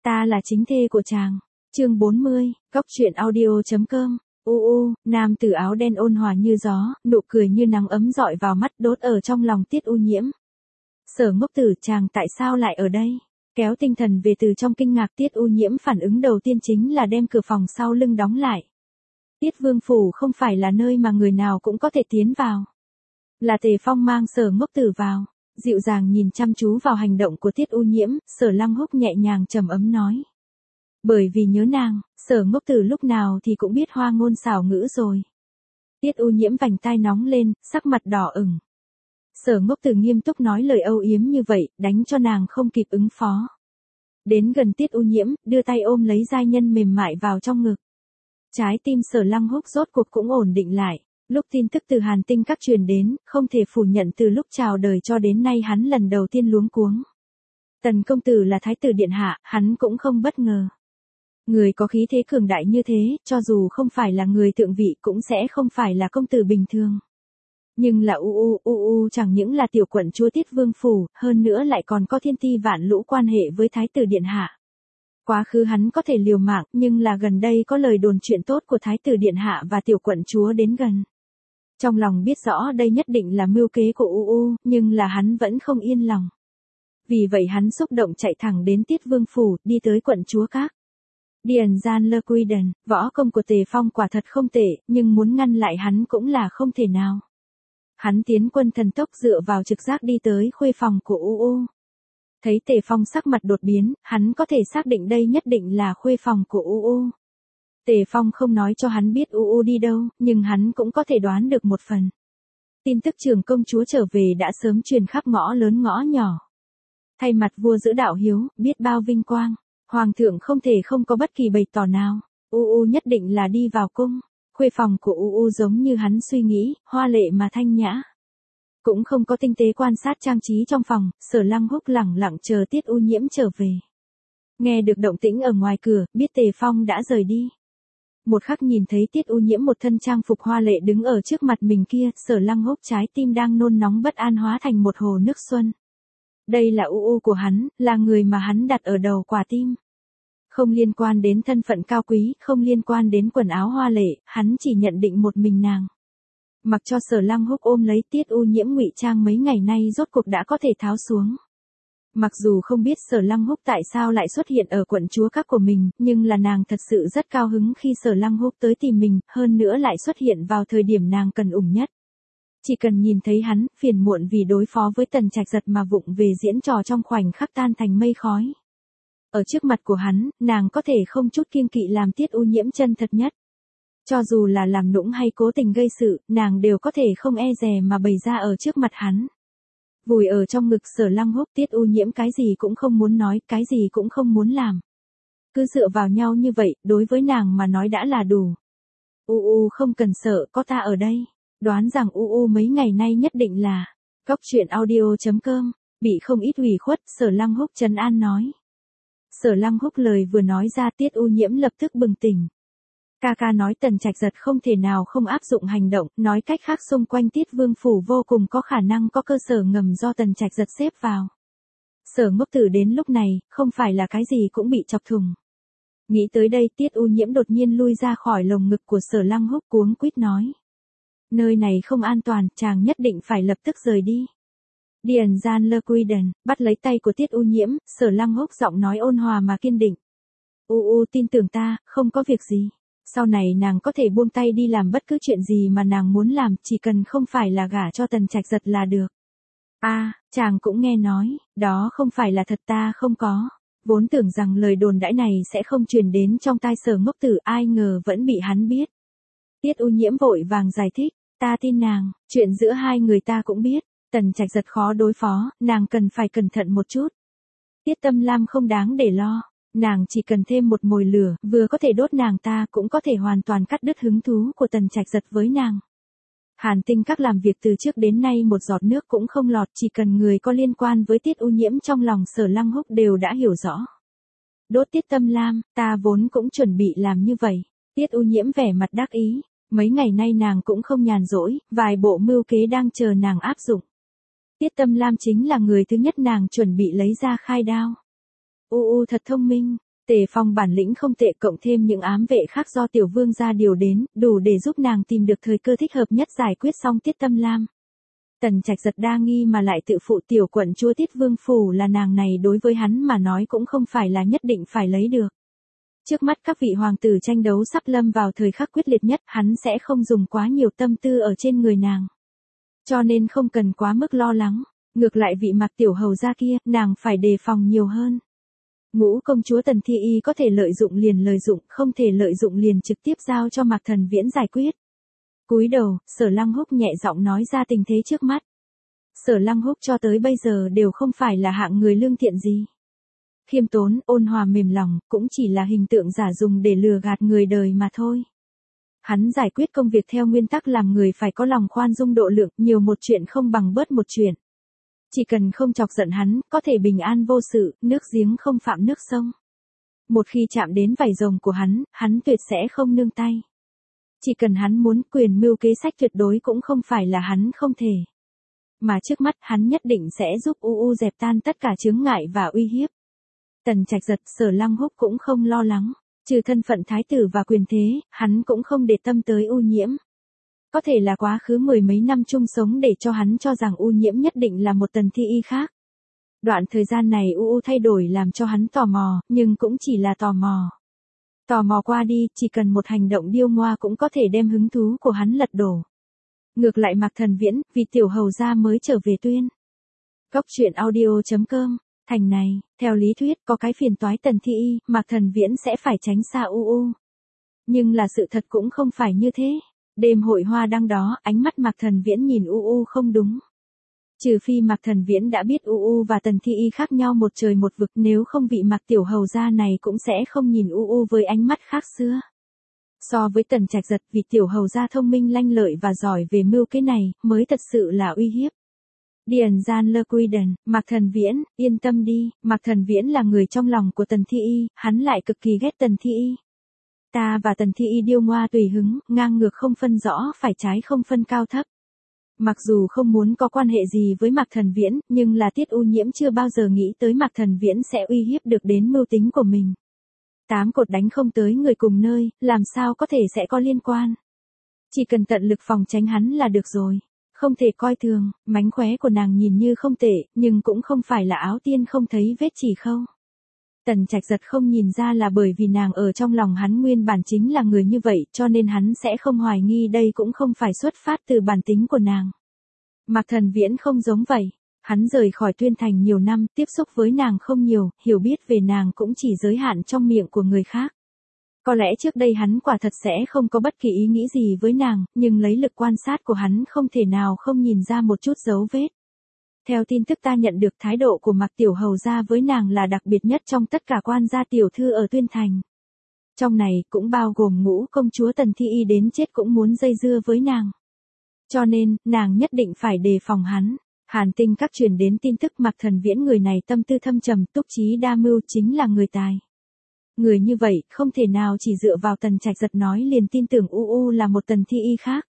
Ta là chính thê của chàng. Chương 40, Góc truyện audio.com. Nam tử áo đen ôn hòa như gió, nụ cười như nắng ấm rọi vào mắt, đốt ở trong lòng Tiết U Nhiễm. Sở Ngốc Tử, chàng tại sao lại ở đây? Kéo tinh thần về từ trong kinh ngạc, Tiết U Nhiễm phản ứng đầu tiên chính là đem cửa phòng sau lưng đóng lại. Tiết Vương phủ không phải là nơi mà người nào cũng có thể tiến vào. Là Tề Phong mang Sở Ngốc Tử vào. Dịu dàng nhìn chăm chú vào hành động của Tiết U Nhiễm, Sở Lăng Húc nhẹ nhàng trầm ấm nói. Bởi vì nhớ nàng, Sở Ngốc Tử lúc nào thì cũng biết hoa ngôn xảo ngữ rồi. Tiết U Nhiễm vành tai nóng lên, sắc mặt đỏ ửng. Sở Ngốc Tử nghiêm túc nói lời âu yếm như vậy, đánh cho nàng không kịp ứng phó. Đến gần Tiết U Nhiễm, đưa tay ôm lấy giai nhân mềm mại vào trong ngực. Trái tim Sở Lăng Húc rốt cuộc cũng ổn định lại. Lúc tin tức từ Hàn Tinh Các truyền đến, không thể phủ nhận từ lúc chào đời cho đến nay hắn lần đầu tiên luống cuống. Tần công tử là thái tử điện hạ, hắn cũng không bất ngờ. Người có khí thế cường đại như thế, cho dù không phải là người thượng vị cũng sẽ không phải là công tử bình thường. Nhưng là chẳng những là tiểu quận chúa Tiết Vương phủ, hơn nữa lại còn có thiên ti vạn lũ quan hệ với thái tử điện hạ. Quá khứ hắn có thể liều mạng, nhưng là gần đây có lời đồn chuyện tốt của thái tử điện hạ và tiểu quận chúa đến gần. Trong lòng biết rõ đây nhất định là mưu kế của nhưng là hắn vẫn không yên lòng. Vì vậy hắn xúc động chạy thẳng đến Tiết Vương phủ, đi tới quận chúa các. Điền Gian Lơ Quy Đần, võ công của Tề Phong quả thật không tệ, nhưng muốn ngăn lại hắn cũng là không thể nào. Hắn tiến quân thần tốc dựa vào trực giác đi tới khuê phòng của Thấy Tề Phong sắc mặt đột biến, hắn có thể xác định đây nhất định là khuê phòng của Tề Phong không nói cho hắn biết đi đâu, nhưng hắn cũng có thể đoán được một phần. Tin tức trưởng công chúa trở về đã sớm truyền khắp ngõ lớn ngõ nhỏ. Thay mặt vua giữ đạo hiếu, biết bao vinh quang, hoàng thượng không thể không có bất kỳ bày tỏ nào. Nhất định là đi vào cung. Khuê phòng của giống như hắn suy nghĩ, hoa lệ mà thanh nhã. Cũng không có tinh tế quan sát trang trí trong phòng, Sở Lăng Húc lẳng lặng chờ Tiết U Nhiễm trở về. Nghe được động tĩnh ở ngoài cửa, biết Tề Phong đã rời đi. Một khắc nhìn thấy Tiết U Nhiễm một thân trang phục hoa lệ đứng ở trước mặt mình kia, Sở Lăng Húc trái tim đang nôn nóng bất an hóa thành một hồ nước xuân. Đây là của hắn, là người mà hắn đặt ở đầu quả tim. Không liên quan đến thân phận cao quý, không liên quan đến quần áo hoa lệ, hắn chỉ nhận định một mình nàng. Mặc cho Sở Lăng Húc ôm lấy Tiết U Nhiễm ngụy trang mấy ngày nay rốt cuộc đã có thể tháo xuống. Mặc dù không biết Sở Lăng Húc tại sao lại xuất hiện ở quận chúa các của mình, nhưng là nàng thật sự rất cao hứng khi Sở Lăng Húc tới tìm mình, hơn nữa lại xuất hiện vào thời điểm nàng cần ủng nhất. Chỉ cần nhìn thấy hắn, phiền muộn vì đối phó với Tần Trạch Giật mà vụng về diễn trò trong khoảnh khắc tan thành mây khói. Ở trước mặt của hắn, nàng có thể không chút kiêng kỵ làm Tiết U Nhiễm chân thật nhất. Cho dù là làm nũng hay cố tình gây sự, nàng đều có thể không e dè mà bày ra ở trước mặt hắn. Vùi ở trong ngực Sở Lăng Húc, Tiết U Nhiễm cái gì cũng không muốn nói, cái gì cũng không muốn làm. Cứ dựa vào nhau như vậy, đối với nàng mà nói đã là đủ. Không cần sợ, có ta ở đây. Đoán rằng mấy ngày nay nhất định là Góc truyện audio.com, bị không ít ủy khuất, Sở Lăng Húc trấn an nói. Sở Lăng Húc lời vừa nói ra, Tiết U Nhiễm lập tức bừng tỉnh. Ca nói Tần Trạch Giật không thể nào không áp dụng hành động, nói cách khác xung quanh Tiết Vương phủ vô cùng có khả năng có cơ sở ngầm do Tần Trạch Giật xếp vào. Sở Ngốc Tử đến lúc này, không phải là cái gì cũng bị chọc thủng. Nghĩ tới đây, Tiết U Nhiễm đột nhiên lui ra khỏi lồng ngực của Sở Lăng Húc, cuống quýt nói. Nơi này không an toàn, chàng nhất định phải lập tức rời đi. Điền Gian Lơ Quy Đần, bắt lấy tay của Tiết U Nhiễm, Sở Lăng Húc giọng nói ôn hòa mà kiên định. Tin tưởng ta, không có việc gì. Sau này nàng có thể buông tay đi làm bất cứ chuyện gì mà nàng muốn làm, chỉ cần không phải là gả cho Tần Trạch Giật là được. Chàng cũng nghe nói, đó không phải là thật, ta không có. Vốn tưởng rằng lời đồn đãi này sẽ không truyền đến trong tai Sở Ngốc Tử, ai ngờ vẫn bị hắn biết. Tiết U Nhiễm vội vàng giải thích, ta tin nàng, chuyện giữa hai người ta cũng biết, Tần Trạch Giật khó đối phó, nàng cần phải cẩn thận một chút. Tiết Tâm Lam không đáng để lo, nàng chỉ cần thêm một mồi lửa, vừa có thể đốt nàng ta cũng có thể hoàn toàn cắt đứt hứng thú của Tần Trạch Giật với nàng. Hàn Tinh Các làm việc từ trước đến nay một giọt nước cũng không lọt, chỉ cần người có liên quan với Tiết U Nhiễm trong lòng Sở Lăng Húc đều đã hiểu rõ. Đốt Tiết Tâm Lam, ta vốn cũng chuẩn bị làm như vậy. Tiết U Nhiễm vẻ mặt đắc ý. Mấy ngày nay nàng cũng không nhàn rỗi, vài bộ mưu kế đang chờ nàng áp dụng. Tiết Tâm Lam chính là người thứ nhất nàng chuẩn bị lấy ra khai đao. Thật thông minh, Tề Phong bản lĩnh không tệ, cộng thêm những ám vệ khác do tiểu vương gia điều đến, đủ để giúp nàng tìm được thời cơ thích hợp nhất giải quyết xong Tiết Tâm Lam. Tần Trạch Giật đa nghi mà lại tự phụ tiểu quận chúa Tiết Vương Phủ là nàng này đối với hắn mà nói cũng không phải là nhất định phải lấy được. Trước mắt các vị hoàng tử tranh đấu sắp lâm vào thời khắc quyết liệt nhất, hắn sẽ không dùng quá nhiều tâm tư ở trên người nàng. Cho nên không cần quá mức lo lắng, ngược lại vị Mạc tiểu hầu gia kia, nàng phải đề phòng nhiều hơn. Ngũ công chúa Tần Thi Y có thể lợi dụng liền lợi dụng, không thể lợi dụng liền trực tiếp giao cho Mạc Thần Viễn giải quyết. Cúi đầu, Sở Lăng Húc nhẹ giọng nói ra tình thế trước mắt. Sở Lăng Húc cho tới bây giờ đều không phải là hạng người lương thiện gì. Khiêm tốn, ôn hòa mềm lòng, cũng chỉ là hình tượng giả dùng để lừa gạt người đời mà thôi. Hắn giải quyết công việc theo nguyên tắc làm người phải có lòng khoan dung độ lượng, nhiều một chuyện không bằng bớt một chuyện. Chỉ cần không chọc giận hắn, có thể bình an vô sự, nước giếng không phạm nước sông. Một khi chạm đến vảy rồng của hắn tuyệt sẽ không nương tay. Chỉ cần hắn muốn, quyền mưu kế sách tuyệt đối cũng không phải là hắn không thể. Mà trước mắt hắn nhất định sẽ giúp UU dẹp tan tất cả chướng ngại và uy hiếp. Tần Trạch Giật, Sở Lăng Húc cũng không lo lắng, trừ thân phận thái tử và quyền thế, hắn cũng không để tâm tới U Nhiễm. Có thể là quá khứ mười mấy năm chung sống để cho hắn cho rằng U Nhiễm nhất định là một Tần Thi Y khác. Đoạn thời gian này UU thay đổi làm cho hắn tò mò, nhưng cũng chỉ là tò mò. Tò mò qua đi, chỉ cần một hành động điêu ngoa cũng có thể đem hứng thú của hắn lật đổ. Ngược lại Mạc Thần Viễn, vì tiểu hầu gia mới trở về tuyên. Góc truyện audio.com, thành này, theo lý thuyết có cái phiền toái Tần Thi Y, Mạc Thần Viễn sẽ phải tránh xa UU. Nhưng là sự thật cũng không phải như thế. Đêm hội hoa đăng đó, ánh mắt Mạc Thần Viễn nhìn UU không đúng. Trừ phi Mạc Thần Viễn đã biết UU và Tần Thi Y khác nhau một trời một vực, nếu không vị Mạc tiểu hầu gia này cũng sẽ không nhìn UU với ánh mắt khác xưa. So với Tần Trạch Giật, vị tiểu hầu gia thông minh lanh lợi và giỏi về mưu kế này, mới thật sự là uy hiếp. Điền Gian Lơ Quiden, Mạc Thần Viễn, yên tâm đi, Mạc Thần Viễn là người trong lòng của Tần Thi Y, hắn lại cực kỳ ghét Tần Thi Y. Ta và Tần Thi Y điêu ngoa tùy hứng, ngang ngược không phân rõ phải trái không phân cao thấp. Mặc dù không muốn có quan hệ gì với Mạc Thần Viễn, nhưng là Tiết U Nhiễm chưa bao giờ nghĩ tới Mạc Thần Viễn sẽ uy hiếp được đến mưu tính của mình. 8 cột đánh không tới người cùng nơi, làm sao có thể sẽ có liên quan. Chỉ cần tận lực phòng tránh hắn là được rồi. Không thể coi thường, mánh khóe của nàng nhìn như không tệ, nhưng cũng không phải là áo tiên không thấy vết chỉ khâu. Tần Trạch Giật không nhìn ra là bởi vì nàng ở trong lòng hắn nguyên bản chính là người như vậy, cho nên hắn sẽ không hoài nghi đây cũng không phải xuất phát từ bản tính của nàng. Mạc Thần Viễn không giống vậy. Hắn rời khỏi Tuyên Thành nhiều năm, tiếp xúc với nàng không nhiều, hiểu biết về nàng cũng chỉ giới hạn trong miệng của người khác. Có lẽ trước đây hắn quả thật sẽ không có bất kỳ ý nghĩ gì với nàng, nhưng lấy lực quan sát của hắn không thể nào không nhìn ra một chút dấu vết. Theo tin tức ta nhận được, thái độ của Mạc tiểu hầu gia với nàng là đặc biệt nhất trong tất cả quan gia tiểu thư ở Tuyên Thành. Trong này cũng bao gồm ngũ công chúa Tần Thi Y đến chết cũng muốn dây dưa với nàng. Cho nên, nàng nhất định phải đề phòng hắn. Hàn Tinh các truyền đến tin tức Mạc Thần Viễn người này tâm tư thâm trầm, túc trí đa mưu, chính là người tài. Người như vậy, không thể nào chỉ dựa vào Tần Trạch Giật nói liền tin tưởng UU là một Tần Thi Y khác.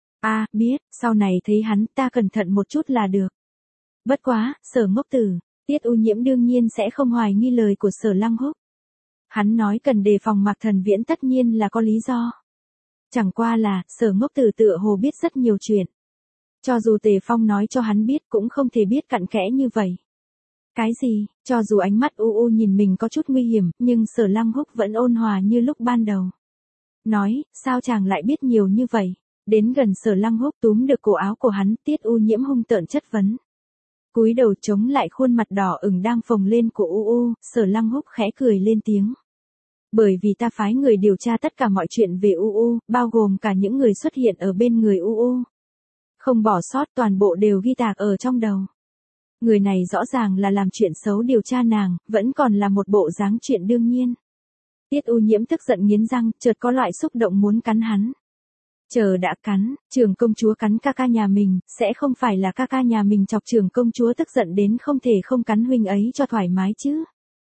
Biết, sau này thấy hắn ta cẩn thận một chút là được. Bất quá, Sở ngốc tử, Tiết U Nhiễm đương nhiên sẽ không hoài nghi lời của Sở Lăng Húc. Hắn nói cần đề phòng Mạc Thần Viễn tất nhiên là có lý do. Chẳng qua là, Sở ngốc tử tựa hồ biết rất nhiều chuyện. Cho dù Tề Phong nói cho hắn biết cũng không thể biết cặn kẽ như vậy. Cái gì, cho dù ánh mắt UU nhìn mình có chút nguy hiểm, nhưng Sở Lăng Húc vẫn ôn hòa như lúc ban đầu. Nói, sao chàng lại biết nhiều như vậy? Đến gần Sở Lăng Húc túm được cổ áo của hắn, Tiết U Nhiễm hung tợn chất vấn. Cúi đầu chống lại khuôn mặt đỏ ửng đang phồng lên của UU, Sở Lăng Húc khẽ cười lên tiếng. Bởi vì ta phái người điều tra tất cả mọi chuyện về UU, bao gồm cả những người xuất hiện ở bên người UU. Không bỏ sót, toàn bộ đều ghi tạc ở trong đầu. Người này rõ ràng là làm chuyện xấu điều tra nàng, vẫn còn là một bộ dáng chuyện đương nhiên. Tiết U Nhiễm tức giận nghiến răng, chợt có loại xúc động muốn cắn hắn. Chờ đã cắn, trưởng công chúa cắn ca ca nhà mình, sẽ không phải là ca ca nhà mình chọc trưởng công chúa tức giận đến không thể không cắn huynh ấy cho thoải mái chứ.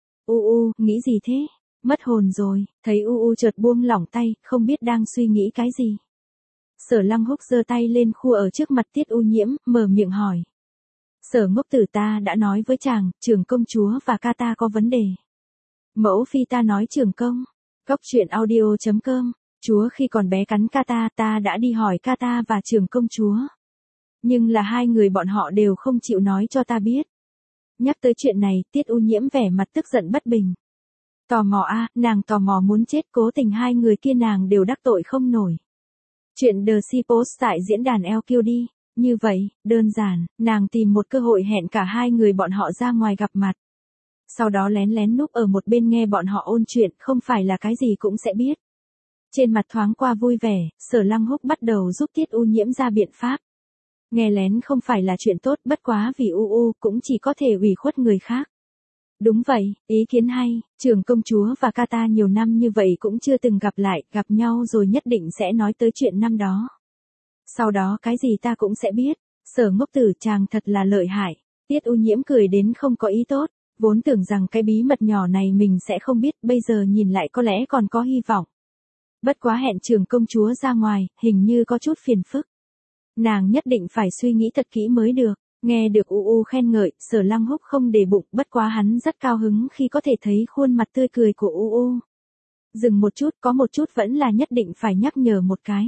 Nghĩ gì thế? Mất hồn rồi, thấy chợt buông lỏng tay, không biết đang suy nghĩ cái gì. Sở Lăng Húc giơ tay lên khua ở trước mặt Tiết U Nhiễm, mở miệng hỏi. Sở ngốc tử, ta đã nói với chàng, trưởng công chúa và ca ta có vấn đề. Mẫu phi ta nói trường công. Cóc truyện audio.com. Chúa khi còn bé cắn ca ta đã đi hỏi ca ta và trường công chúa. Nhưng là hai người bọn họ đều không chịu nói cho ta biết. Nhắc tới chuyện này, Tiết U Nhiễm vẻ mặt tức giận bất bình. Tò mò nàng tò mò muốn chết, cố tình hai người kia nàng đều đắc tội không nổi. Chuyện The Sea Post tại diễn đàn LQD. Như vậy, đơn giản, nàng tìm một cơ hội hẹn cả hai người bọn họ ra ngoài gặp mặt. Sau đó lén lén núp ở một bên nghe bọn họ ôn chuyện, không phải là cái gì cũng sẽ biết. Trên mặt thoáng qua vui vẻ, Sở Lăng Húc bắt đầu giúp Tiết U Nhiễm ra biện pháp. Nghe lén không phải là chuyện tốt, bất quá vì cũng chỉ có thể ủy khuất người khác. Đúng vậy, ý kiến hay, trưởng công chúa và ca ta nhiều năm như vậy cũng chưa từng gặp lại, gặp nhau rồi nhất định sẽ nói tới chuyện năm đó. Sau đó cái gì ta cũng sẽ biết. Sở Ngốc Tử chàng thật là lợi hại. Tiết U Nhiễm cười đến không có ý tốt, vốn tưởng rằng cái bí mật nhỏ này mình sẽ không biết, bây giờ nhìn lại có lẽ còn có hy vọng. Bất quá hẹn trưởng công chúa ra ngoài, hình như có chút phiền phức. Nàng nhất định phải suy nghĩ thật kỹ mới được. Nghe được khen ngợi, Sở Lăng Húc không để bụng, bất quá hắn rất cao hứng khi có thể thấy khuôn mặt tươi cười của Dừng một chút, có một chút vẫn là nhất định phải nhắc nhở một cái.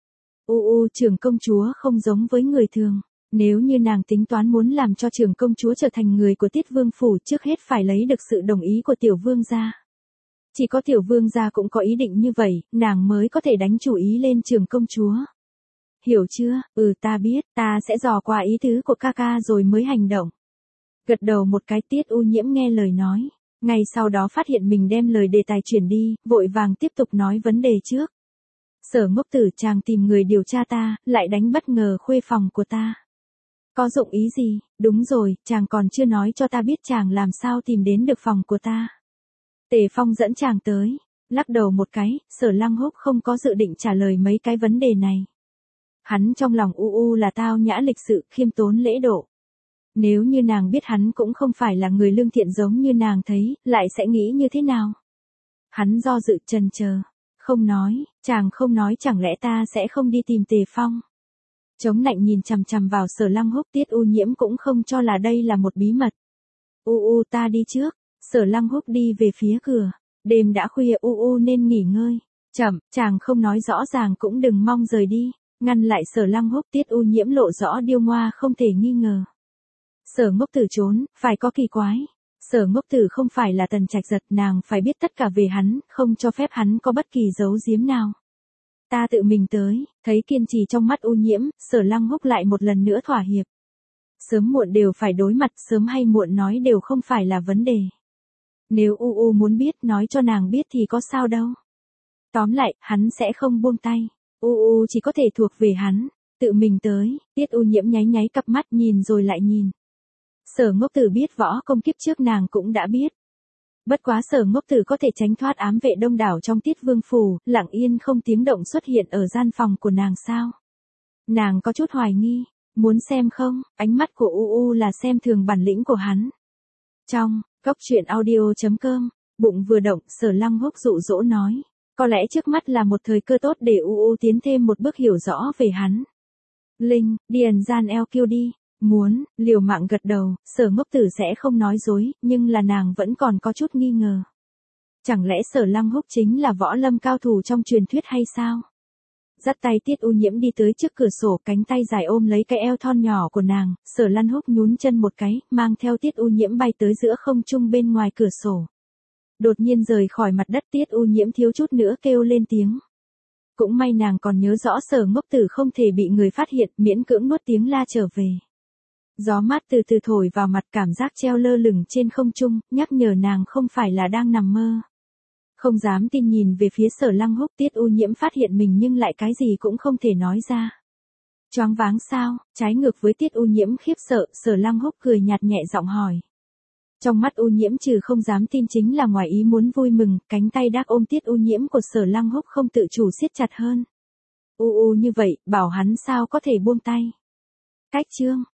Trưởng công chúa không giống với người thường. Nếu như nàng tính toán muốn làm cho trưởng công chúa trở thành người của Tiết Vương Phủ, trước hết phải lấy được sự đồng ý của tiểu vương gia. Chỉ có tiểu vương gia cũng có ý định như vậy, nàng mới có thể đánh chủ ý lên trưởng công chúa. Hiểu chưa? Ta biết, ta sẽ dò qua ý tứ của ca ca rồi mới hành động. Gật đầu một cái. Tiết U Nhiễm nghe lời nói. Ngay sau đó phát hiện mình đem lời đề tài chuyển đi, vội vàng tiếp tục nói vấn đề trước. Sở Ngốc Tử chàng tìm người điều tra ta, lại đánh bất ngờ khuê phòng của ta. Có dụng ý gì? Đúng rồi, chàng còn chưa nói cho ta biết chàng làm sao tìm đến được phòng của ta. Tề Phong dẫn chàng tới. Lắc đầu một cái, Sở Lăng Húc không có dự định trả lời mấy cái vấn đề này. Hắn trong lòng là tao nhã lịch sự, khiêm tốn lễ độ. Nếu như nàng biết hắn cũng không phải là người lương thiện giống như nàng thấy, lại sẽ nghĩ như thế nào? Hắn do dự chần chờ. Không nói, chàng không nói chẳng lẽ ta sẽ không đi tìm Tề Phong? Chống nạnh nhìn chằm chằm vào Sở Lăng Húc. Tiết U Nhiễm cũng không cho là đây là một bí mật. Ta đi trước. Sở Lăng Húc đi về phía cửa. Đêm đã khuya, nên nghỉ ngơi. Chậm, chàng không nói rõ ràng cũng đừng mong rời đi. Ngăn lại Sở Lăng Húc. Tiết U Nhiễm lộ rõ điêu ngoa không thể nghi ngờ. Sở Ngốc Tử trốn, phải có kỳ quái. Sở Ngốc Tử không phải là Tần Trạch Giật, nàng phải biết tất cả về hắn, không cho phép hắn có bất kỳ giấu giếm nào. Ta tự mình tới. Thấy kiên trì trong mắt U Nhiễm, Sở Lăng Húc lại một lần nữa thỏa hiệp. Sớm muộn đều phải đối mặt, sớm hay muộn nói đều không phải là vấn đề. Nếu muốn biết, nói cho nàng biết thì có sao đâu. Tóm lại, hắn sẽ không buông tay. Chỉ có thể thuộc về hắn. Tự mình tới. Tiết U Nhiễm nháy nháy cặp mắt, nhìn rồi lại nhìn. Sở Ngốc Tử biết võ công, kiếp trước nàng cũng đã biết. Bất quá Sở Ngốc Tử có thể tránh thoát ám vệ đông đảo trong Tiết Vương Phủ, lặng yên không tiếng động xuất hiện ở gian phòng của nàng sao? Nàng có chút hoài nghi. Muốn xem không? Ánh mắt của là xem thường bản lĩnh của hắn. Trong Cóc truyện audio.com, bụng vừa động, Sở Lăng Húc dụ dỗ nói. Có lẽ trước mắt là một thời cơ tốt để tiến thêm một bước hiểu rõ về hắn. Linh, điền gian LQD. Muốn, liều mạng gật đầu. Sở Ngốc Tử sẽ không nói dối, nhưng là nàng vẫn còn có chút nghi ngờ. Chẳng lẽ Sở Lăng Húc chính là võ lâm cao thủ trong truyền thuyết hay sao? Dắt tay Tiết U Nhiễm đi tới trước cửa sổ, cánh tay dài ôm lấy cái eo thon nhỏ của nàng. Sở Lăng Húc nhún chân một cái, mang theo Tiết U Nhiễm bay tới giữa không trung bên ngoài cửa sổ. Đột nhiên rời khỏi mặt đất. Tiết U Nhiễm thiếu chút nữa kêu lên tiếng. Cũng may nàng còn nhớ rõ Sở Ngốc Tử không thể bị người phát hiện, miễn cưỡng nuốt tiếng la trở về. Gió mát từ từ thổi vào mặt, cảm giác treo lơ lửng trên không trung, nhắc nhở nàng không phải là đang nằm mơ. Không dám tin nhìn về phía Sở Lăng Húc. Tiết U Nhiễm phát hiện mình nhưng lại cái gì cũng không thể nói ra. Choáng váng sao? Trái ngược với Tiết U Nhiễm khiếp sợ, Sở Lăng Húc cười nhạt nhẹ giọng hỏi. Trong mắt U Nhiễm trừ không dám tin chính là ngoài ý muốn vui mừng, cánh tay đắc ôm Tiết U Nhiễm của Sở Lăng Húc không tự chủ siết chặt hơn. Như vậy, bảo hắn sao có thể buông tay. Cách chương